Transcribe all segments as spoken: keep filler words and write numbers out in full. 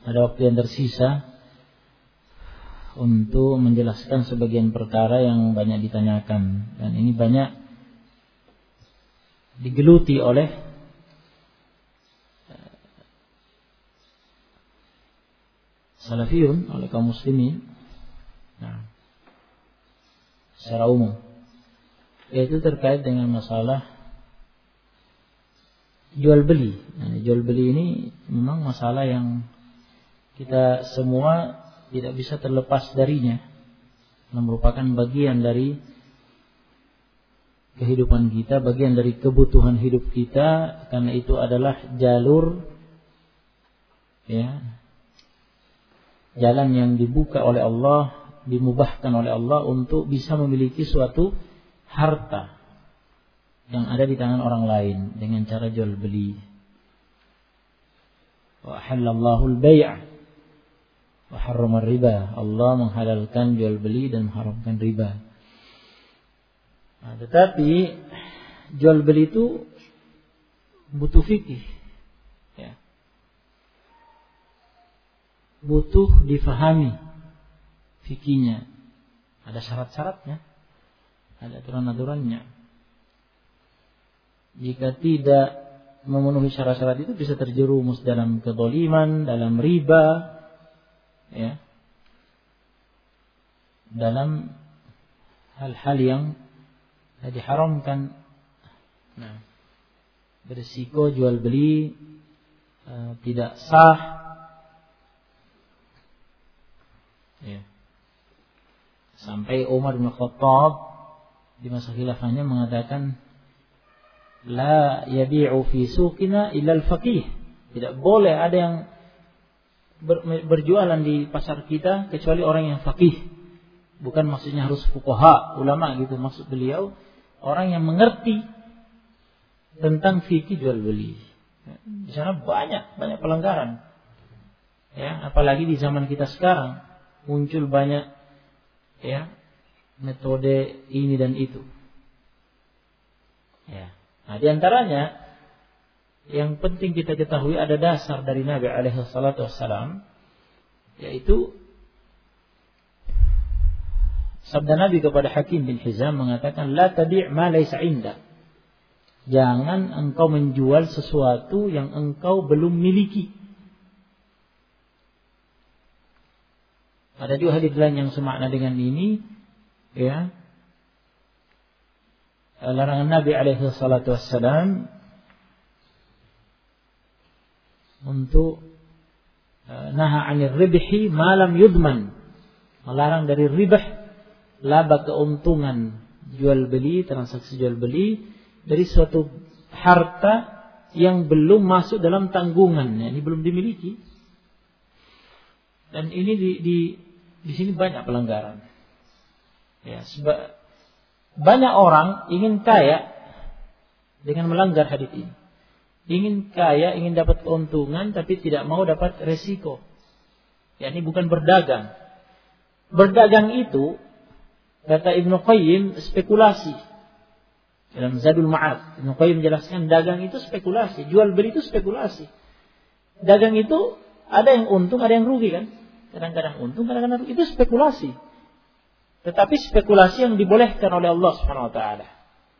ada waktu yang tersisa untuk menjelaskan sebagian perkara yang banyak ditanyakan, dan ini banyak digeluti oleh salafiyun, oleh kaum muslimin, nah, secara umum, yaitu terkait dengan masalah jual beli. Nah, jual beli ini memang masalah yang kita semua tidak bisa terlepas darinya, yang merupakan bagian dari kehidupan kita, bagian dari kebutuhan hidup kita, karena itu adalah jalur, ya, jalan yang dibuka oleh Allah, dimubahkan oleh Allah untuk bisa memiliki suatu harta yang ada di tangan orang lain dengan cara jual beli. Wa halallahu al-bay' wa harrama riba. Allah menghalalkan jual beli dan mengharamkan riba. Nah, tetapi jual beli itu butuh fikih, ya. Butuh difahami fikihnya. Ada syarat-syaratnya, ada aturan-aturannya. Jika tidak memenuhi syarat-syarat itu bisa terjerumus dalam kezaliman, dalam riba, ya, dalam hal-hal yang diharamkan. Nah, berisiko jual beli e, tidak sah, ya. Sampai Umar bin Khattab di masa khilafahnya mengatakan, la yabi'u fi suqina illa al-faqih. Tidak boleh ada yang ber, berjualan di pasar kita kecuali orang yang faqih. Bukan maksudnya harus fuqaha, ulama gitu. Maksud beliau orang yang mengerti tentang fikih jual beli. Di sana banyak banyak pelanggaran. Ya, apalagi di zaman kita sekarang muncul banyak, ya, metode ini dan itu. Ya. Nah, di antaranya yang penting kita ketahui ada dasar dari Nabi alaihi salatu wassalam, yaitu sabda Nabi kepada Hakim bin Hizam mengatakan, la tabi' ma laysa indak. Jangan engkau menjual sesuatu yang engkau belum miliki. Ada juga hadis lain yang semakna dengan ini, ya. Larangan Nabi alaihi salatu wassalam untuk naha 'anil ribhi ma lam yudman. Melarang dari ribah, laba keuntungan jual beli, transaksi jual beli dari suatu harta yang belum masuk dalam tanggungan, ini belum dimiliki. Dan ini di di di sini banyak pelanggaran. Ya, sebab banyak orang ingin kaya dengan melanggar hadis ini. Ingin kaya, ingin dapat keuntungan, tapi tidak mau dapat resiko. Ya, ini bukan berdagang. Berdagang itu, kata Ibnu Qayyim, spekulasi. Dalam Zadul Ma'ad, Ibnu Qayyim menjelaskan dagang itu spekulasi, jual beli itu spekulasi. Dagang itu ada yang untung, ada yang rugi kan? Kadang-kadang untung, kadang-kadang rugi. Itu spekulasi. Tetapi spekulasi yang dibolehkan oleh Allah Subhanahu wa taala.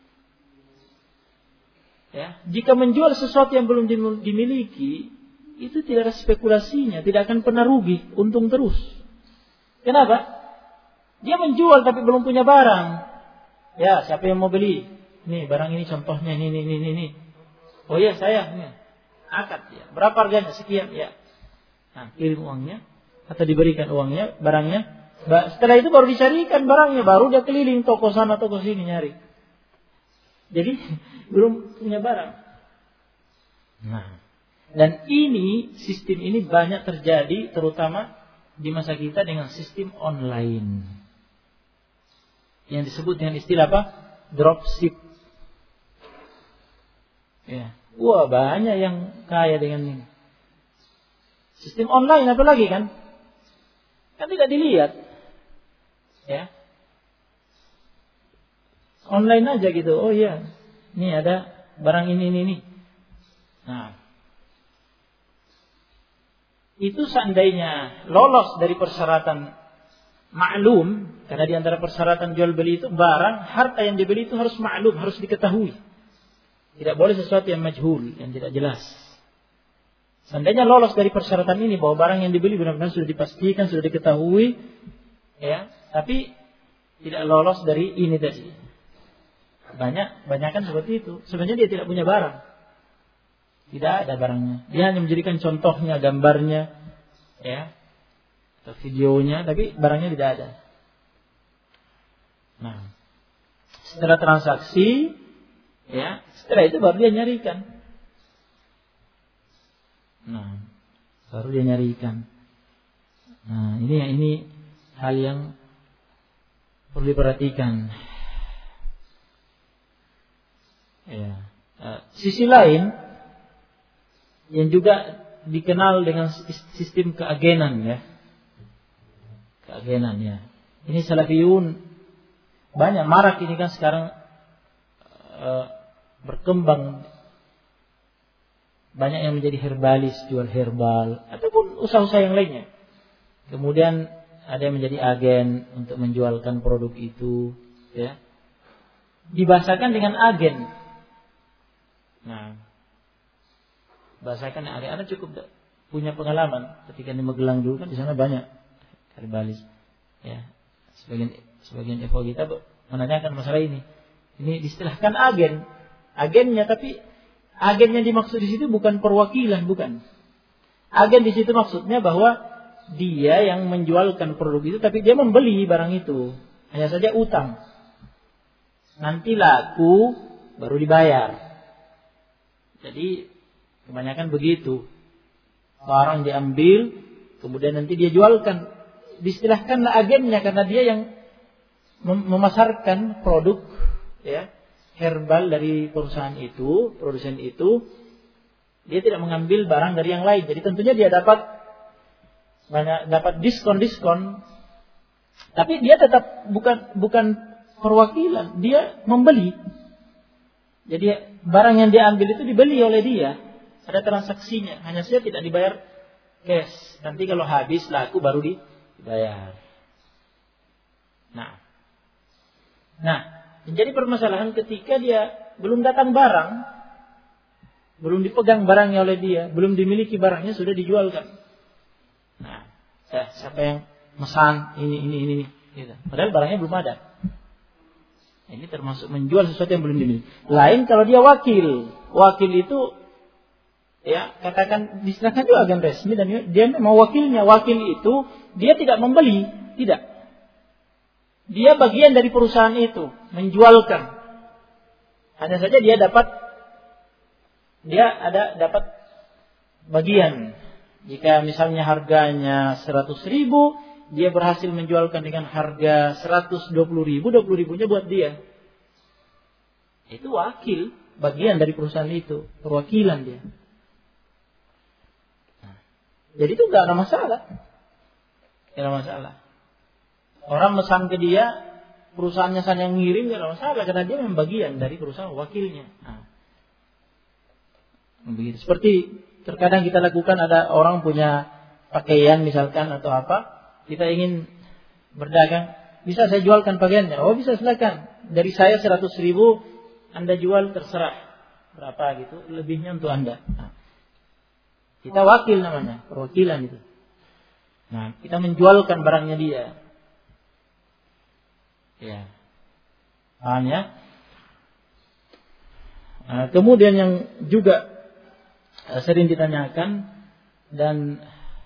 Ya, jika menjual sesuatu yang belum dimiliki, itu tidak ada spekulasinya, tidak akan pernah rugi, untung terus. Kenapa? Dia menjual tapi belum punya barang. Ya, siapa yang mau beli? Nih, barang ini contohnya, ini, ini, ini, ini. Oh iya, saya. Ini. Akad ya. Berapa harganya? Sekian, ya. Nah, kirim uangnya atau diberikan uangnya, barangnya. Setelah itu baru dicarikan barangnya, baru dia keliling toko sana, toko sini nyari. Jadi belum punya barang. Nah, dan ini sistem ini banyak terjadi, terutama di masa kita dengan sistem online, yang disebut dengan istilah apa? Dropship. Ya, wah banyak yang kaya dengan ini. Sistem online apa lagi kan? Kan tidak dilihat. Ya. Online aja gitu. Oh iya, ini ada barang ini ini ini. Nah, itu seandainya lolos dari persyaratan maklum, karena di antara persyaratan jual beli itu barang, harta yang dibeli itu harus maklum, harus diketahui. Tidak boleh sesuatu yang majhul, yang tidak jelas. Seandainya lolos dari persyaratan ini, bahwa barang yang dibeli benar-benar sudah dipastikan, sudah diketahui, ya, tapi tidak lolos dari ini tadi. Banyak, banyak kan seperti itu. Sebenarnya dia tidak punya barang, tidak ada barangnya. Dia hanya menjadikan contohnya, gambarnya, ya, atau videonya, tapi barangnya tidak ada. Nah, setelah transaksi, ya, setelah itu baru dia nyarikan. Nah, baru dia nyarikan. Nah, ini ini hal yang perlu diperhatikan. Ya. Uh, sisi lain yang juga dikenal dengan sistem keagenan, ya. Keagenan, ya. Ini salafiyun banyak marak ini kan sekarang uh, berkembang. Banyak yang menjadi herbalis, jual herbal, ataupun usaha-usaha yang lainnya. Kemudian ada yang menjadi agen untuk menjualkan produk itu, ya. Dibahasakan dengan agen. Nah, bahasakan agen. Anda cukup punya pengalaman ketika di Magelang dulu kan di sana banyak herbalis, ya. Sebagian sebagian evo kita menanyakan masalah ini. Ini diistilahkan agen, agennya tapi agen yang dimaksud di situ bukan perwakilan, bukan. Agen di situ maksudnya bahwa dia yang menjualkan produk itu, tapi dia membeli barang itu. Hanya saja utang. Nanti laku, baru dibayar. Jadi, kebanyakan begitu. Barang diambil, kemudian nanti dia jualkan. Diistilahkanlah agennya, karena dia yang memasarkan produk, ya, herbal dari perusahaan itu, produsen itu, dia tidak mengambil barang dari yang lain. Jadi tentunya dia dapat banyak, dapat diskon-diskon. Tapi dia tetap bukan bukan perwakilan, dia membeli. Jadi barang yang dia ambil itu dibeli oleh dia, ada transaksinya. Hanya saja tidak dibayar cash. Nanti kalau habis laku baru dibayar. Nah, nah. Jadi permasalahan ketika dia belum datang barang, belum dipegang barangnya oleh dia, belum dimiliki barangnya, sudah dijualkan. Nah, siapa yang mesan ini, ini, ini, gitu. Padahal barangnya belum ada. Ini termasuk menjual sesuatu yang belum dimiliki. Lain kalau dia wakil, wakil itu, ya katakan diserahkan juga agen resmi dan dia memang wakilnya. Wakil itu dia tidak membeli, tidak. Dia bagian dari perusahaan itu, menjualkan. Hanya saja dia dapat, dia ada dapat bagian. Jika misalnya harganya seratus ribu, dia berhasil menjualkan dengan harga seratus dua puluh ribu, dua puluh ribunya buat dia. Itu wakil, bagian dari perusahaan itu, perwakilan dia. Nah, jadi itu nggak ada masalah, nggak ada masalah. Orang mesan ke dia, perusahaannya sana yang ngirim, nggak ada masalah karena dia memang bagian dari perusahaan wakilnya. Nah, begitu. Seperti terkadang kita lakukan, ada orang punya pakaian misalkan atau apa, kita ingin berdagang, bisa saya jualkan pakaiannya? Oh bisa, silakan. Dari saya seratus ribu, Anda jual terserah berapa gitu, lebihnya untuk Anda. Nah, kita wakil namanya, perwakilan itu. Nah, kita menjualkan barangnya dia. Ya, paham ya? Nah, kemudian yang juga sering ditanyakan dan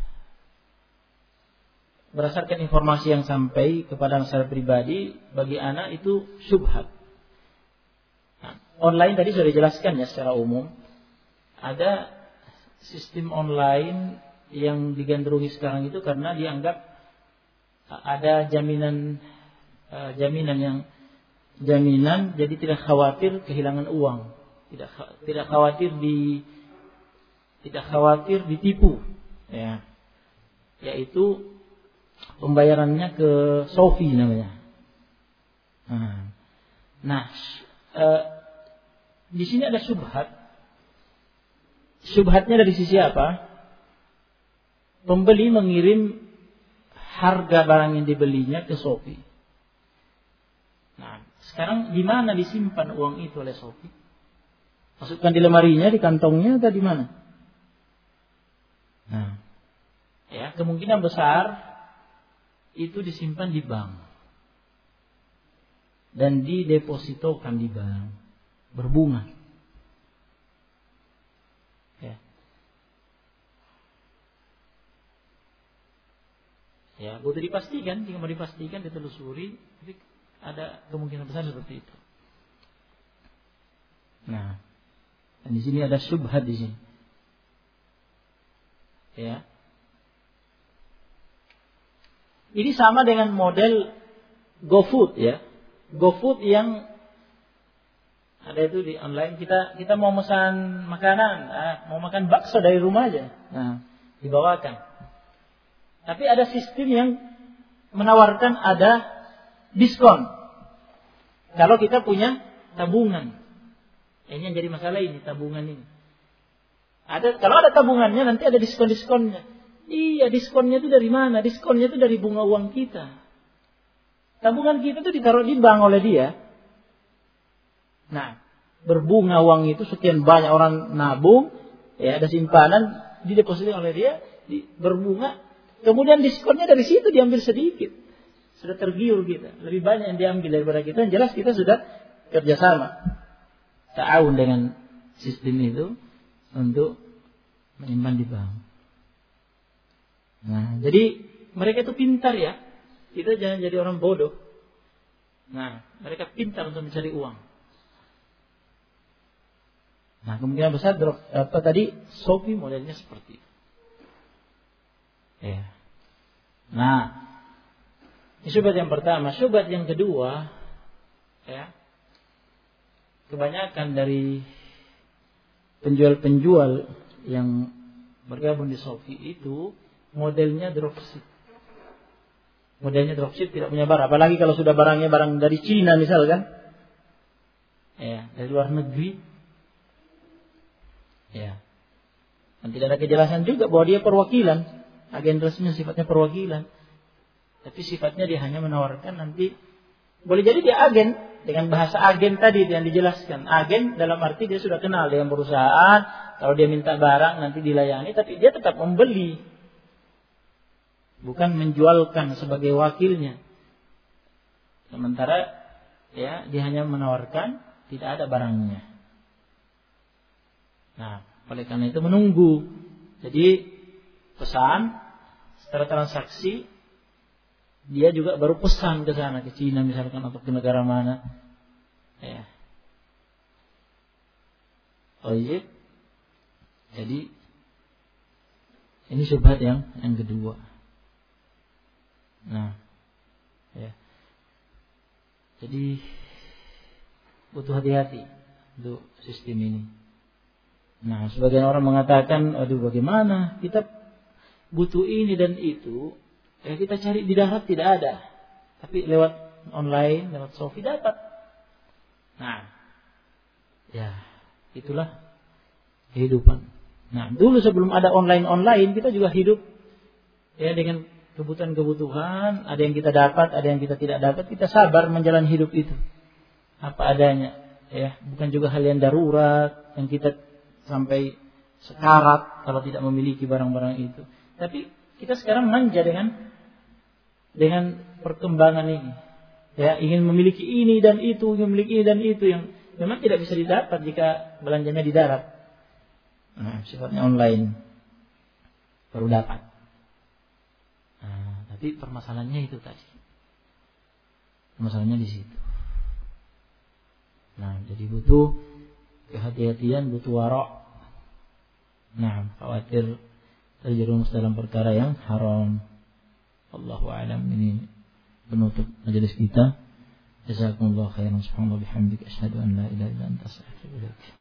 berdasarkan informasi yang sampai kepada saya pribadi, bagi anak itu syubhat. Nah, online tadi sudah dijelaskan ya secara umum. Ada sistem online yang digandrungi sekarang itu karena dianggap ada jaminan jaminan yang jaminan jadi tidak khawatir kehilangan uang, tidak tidak khawatir di tidak khawatir ditipu, ya, yaitu pembayarannya ke Sofi namanya. Nah, nah e, di sini ada syubhat. Syubhatnya dari sisi apa? pembeli mengirim harga barang yang dibelinya ke Shopee. Nah, sekarang di mana disimpan uang itu oleh Shopee? Masukkan di lemarinya, di kantongnya, atau di mana? Nah, ya, kemungkinan besar itu disimpan di bank dan didepositokan di bank berbunga. Ya, ya, butuh dipastikan, jika mau dipastikan, ditelusuri, tapi ada kemungkinan besar seperti itu. Nah, dan di sini ada syubhat di sini. Ya. Ini sama dengan model GoFood ya. GoFood yang ada itu di online, kita kita mau pesan makanan, ah, mau makan bakso dari rumah aja. Nah, dibawakan. Tapi ada sistem yang menawarkan ada diskon kalau kita punya tabungan. Ini yang jadi masalah ini, tabungan ini. Ada, kalau ada tabungannya nanti ada diskon-diskonnya. Iya, diskonnya itu dari mana? Diskonnya itu dari bunga uang kita. Tabungan kita itu ditaruh di bank oleh dia. Nah, berbunga uang itu sekian banyak orang nabung, ya ada simpanan, didepositkan oleh dia, di, berbunga. Kemudian diskonnya dari situ diambil sedikit. Sudah tergiur kita. Lebih banyak yang diambil daripada kita. Yang jelas kita sudah kerjasama. Ta'awun dengan sistem itu untuk menyimpan di bank. Nah, jadi mereka itu pintar ya. Kita jangan jadi orang bodoh. Nah, mereka pintar untuk mencari uang. Nah, kemungkinan besar apa tadi Shopee modelnya seperti itu. Ya. Nah, ini syubhat yang pertama. Syubhat yang kedua, ya. Kebanyakan dari penjual-penjual yang bergabung di Shopee itu modelnya dropship. Modelnya dropship tidak punya barang. Apalagi kalau sudah barangnya barang dari Cina misalkan. Ya, dari luar negeri. Ya. Dan tidak ada kejelasan juga bahwa dia perwakilan. Agen resmi sifatnya perwakilan. Tapi sifatnya dia hanya menawarkan nanti. Boleh jadi dia agen. Dengan bahasa agen tadi yang dijelaskan. Agen dalam arti dia sudah kenal dengan perusahaan. Kalau dia minta barang nanti dilayani. Tapi dia tetap membeli. Bukan menjualkan sebagai wakilnya. Sementara ya dia hanya menawarkan. Tidak ada barangnya. Nah, oleh karena itu menunggu. Jadi pesan setelah transaksi. Dia juga baru pesan ke sana, ke Cina misalkan, atau ke negara mana. Ya. Oh iya. Jadi ini syubhat yang yang kedua. Nah, ya. Jadi butuh hati-hati untuk sistem ini. Nah, sebagian orang mengatakan, aduh bagaimana kita butuh ini dan itu. Ya kita cari di darat tidak ada. Tapi lewat online, lewat Shopee dapat. Nah. Ya. Itulah kehidupan. Nah. Dulu sebelum ada online-online. Kita juga hidup. Ya dengan kebutuhan-kebutuhan. Ada yang kita dapat. Ada yang kita tidak dapat. Kita sabar menjalani hidup itu. Apa adanya. Ya. Bukan juga hal yang darurat. Yang kita sampai sekarat. Kalau tidak memiliki barang-barang itu. Tapi kita sekarang manja dengan dengan perkembangan ini. Ya, ingin memiliki ini dan itu, ingin memiliki ini dan itu yang memang tidak bisa didapat jika belanjanya di darat. Nah, sifatnya online baru dapat. Nah, tapi permasalahannya itu tadi. Permasalahannya di situ. Nah, jadi butuh kehati-hatian, butuh wara'. Nah, khawatir terjerumus dalam perkara yang haram. Allahu a'lam. Ini penutup majelis kita. Jazakumullah khairan. Subhanallah bihamdika asyhadu an la ilaha illa anta astaghfiruka wa atubu ilaik.